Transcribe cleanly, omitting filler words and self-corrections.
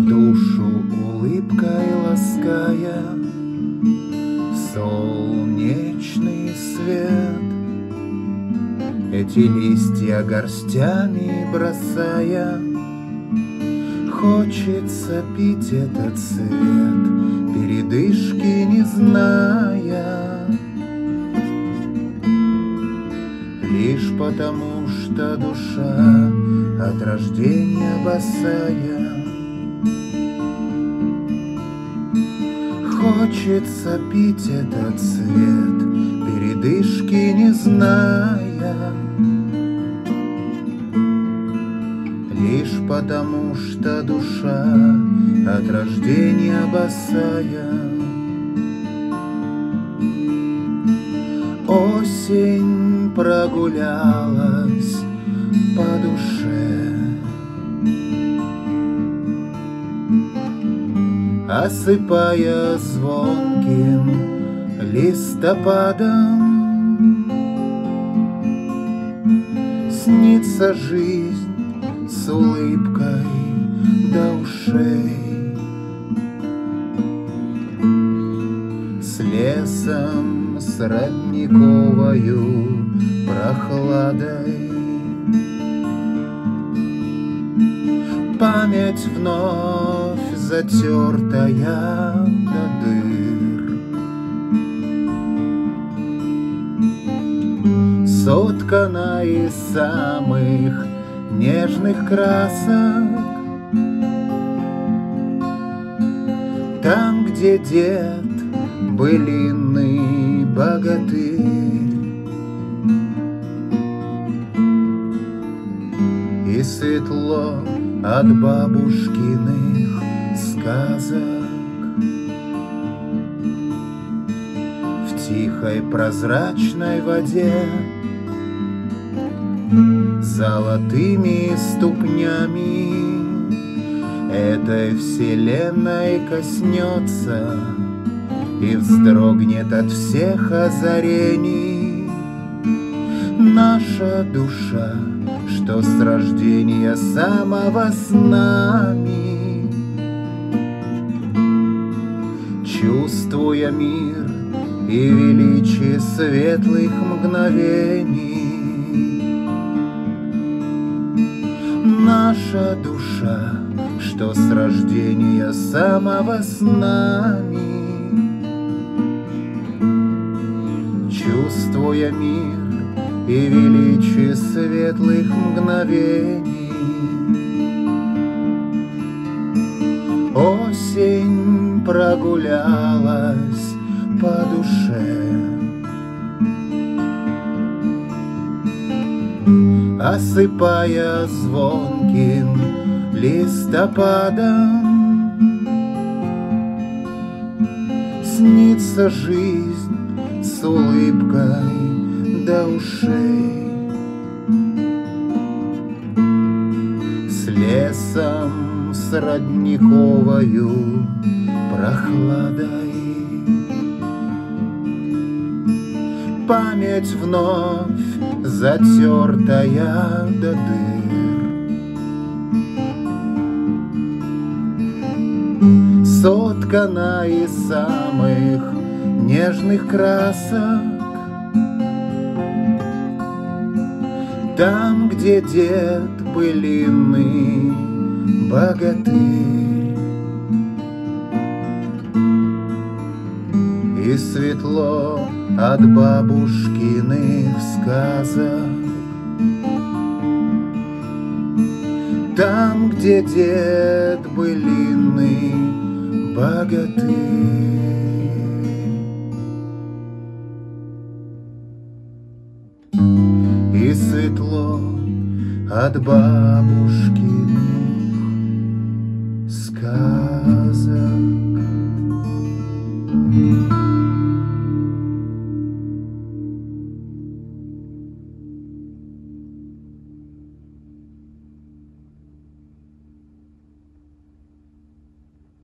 душу улыбкой лаская солнечный свет. Эти листья горстями бросая, хочется пить этот цвет, передышки не зная, лишь потому, что душа от рождения босая. Хочется пить этот цвет, передышки не зная, лишь потому, что душа от рождения босая. Осень прогулялась по душе, осыпая звонким листопадом. Снится жизнь с улыбкой до ушей, с лесом, с родниковою прохладой. Память вновь затертая до дыр, соткана из самых нежных красок. Там, где дед былинный богатырь, и светло от бабушкиных сказок. В тихой прозрачной воде золотыми ступнями этой вселенной коснется и вздрогнет от всех озарений наша душа, что с рождения самого с нами, чувствуя мир и величие светлых мгновений. Наша душа, что с рождения самого с нами, чувствуя мир и величие светлых мгновений. Осень прогулялась по душе, осыпая звонким листопадом. Снится жизнь с улыбкой до ушей, с лесом, с родниковою прохладой. Память вновь затертая до дыр, соткана из самых нежных красок. Там, где дед былинный богатырь, и светло от бабушкиных сказок. Там, где дед былинный богатырь, и светло от бабушкиных сказок.